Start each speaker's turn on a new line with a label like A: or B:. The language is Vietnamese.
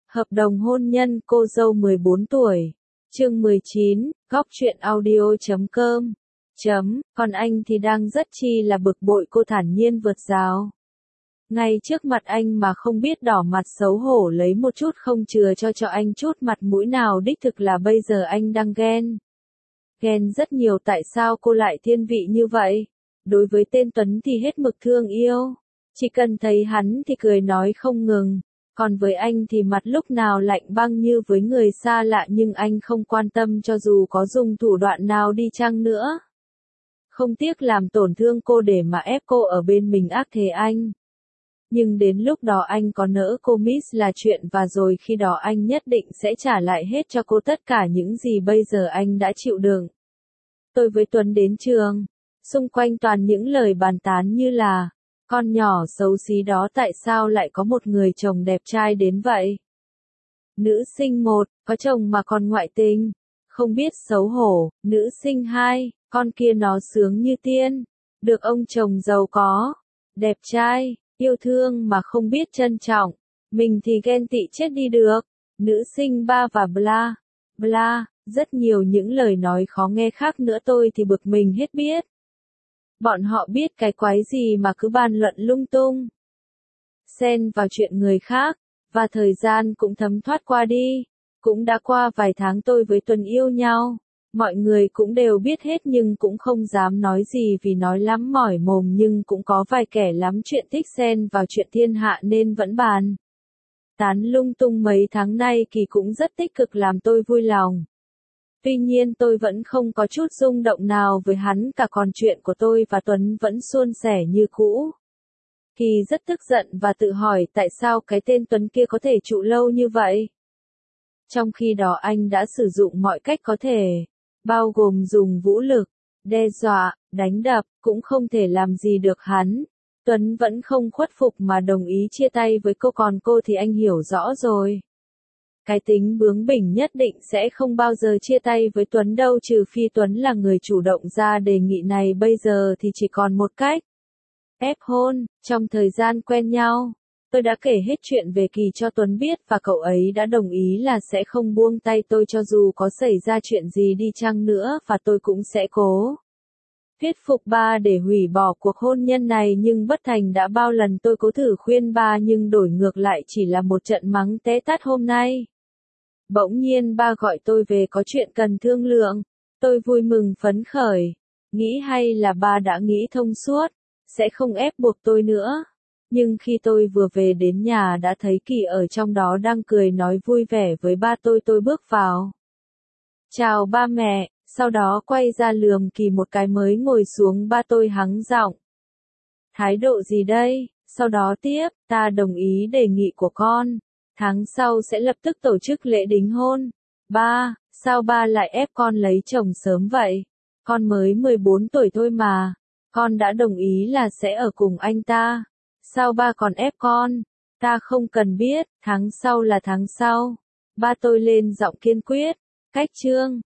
A: Hợp đồng hôn nhân cô dâu 14 tuổi. Chương 19, góc truyện audio.com. Còn anh thì đang rất chi là bực bội, cô thản nhiên vượt rào. Ngay trước mặt anh mà không biết đỏ mặt xấu hổ lấy một chút không chừa cho anh chút mặt mũi nào, đích thực là bây giờ anh đang ghen. Ghen rất nhiều, tại sao cô lại thiên vị như vậy? Đối với tên Tuấn thì hết mực thương yêu. Chỉ cần thấy hắn thì cười nói không ngừng. Còn với anh thì mặt lúc nào lạnh băng như với người xa lạ, nhưng anh không quan tâm cho dù có dùng thủ đoạn nào đi chăng nữa. Không tiếc làm tổn thương cô để mà ép cô ở bên mình ác thế anh. Nhưng đến lúc đó anh có nỡ cô miss là chuyện, và rồi khi đó anh nhất định sẽ trả lại hết cho cô tất cả những gì bây giờ anh đã chịu đựng. Tôi với Tuấn đến trường. Xung quanh toàn những lời bàn tán như là: con nhỏ xấu xí đó tại sao lại có một người chồng đẹp trai đến vậy? Nữ sinh 1, có chồng mà còn ngoại tình, không biết xấu hổ. Nữ sinh 2, con kia nó sướng như tiên, được ông chồng giàu có, đẹp trai, yêu thương mà không biết trân trọng, mình thì ghen tị chết đi được. Nữ sinh 3 và bla, bla, rất nhiều những lời nói khó nghe khác nữa, tôi thì bực mình hết biết. Bọn họ biết cái quái gì mà cứ bàn luận lung tung, xen vào chuyện người khác, và thời gian cũng thấm thoát qua đi. Cũng đã qua vài tháng tôi với Tuấn yêu nhau, mọi người cũng đều biết hết nhưng cũng không dám nói gì vì nói lắm mỏi mồm, nhưng cũng có vài kẻ lắm chuyện thích xen vào chuyện thiên hạ nên vẫn bàn tán lung tung mấy tháng nay. Kỳ cũng rất tích cực làm tôi vui lòng. Tuy nhiên tôi vẫn không có chút rung động nào với hắn cả, còn chuyện của tôi và Tuấn vẫn suôn sẻ như cũ. Kỳ rất tức giận và tự hỏi tại sao cái tên Tuấn kia có thể trụ lâu như vậy. Trong khi đó anh đã sử dụng mọi cách có thể, bao gồm dùng vũ lực, đe dọa, đánh đập, cũng không thể làm gì được hắn. Tuấn vẫn không khuất phục mà đồng ý chia tay với cô, còn cô thì anh hiểu rõ rồi. Cái tính bướng bỉnh nhất định sẽ không bao giờ chia tay với Tuấn đâu, trừ phi Tuấn là người chủ động ra đề nghị này. Bây giờ thì chỉ còn một cách: ép hôn. Trong thời gian quen nhau, tôi đã kể hết chuyện về Kỳ cho Tuấn biết, và cậu ấy đã đồng ý là sẽ không buông tay tôi cho dù có xảy ra chuyện gì đi chăng nữa, và tôi cũng sẽ cố thuyết phục ba để hủy bỏ cuộc hôn nhân này, nhưng bất thành. Đã bao lần tôi cố thử khuyên ba nhưng đổi ngược lại chỉ là một trận mắng té tát. Hôm nay bỗng nhiên ba gọi tôi về có chuyện cần thương lượng. Tôi vui mừng phấn khởi, nghĩ hay là ba đã nghĩ thông suốt, sẽ không ép buộc tôi nữa. Nhưng khi tôi vừa về đến nhà đã thấy Kỳ ở trong đó đang cười nói vui vẻ với ba tôi. Tôi bước vào, chào ba mẹ, sau đó quay ra lườm Kỳ một cái mới ngồi xuống. Ba tôi hắng giọng: thái độ gì đây? Sau đó tiếp: ta đồng ý đề nghị của con. Tháng sau sẽ lập tức tổ chức lễ đính hôn. Ba, sao ba lại ép con lấy chồng sớm vậy? Con mới 14 tuổi thôi mà. Con đã đồng ý là sẽ ở cùng anh ta. Sao ba còn ép con? Ta không cần biết, tháng sau là tháng sau. Ba tôi lên giọng kiên quyết. Cách chương.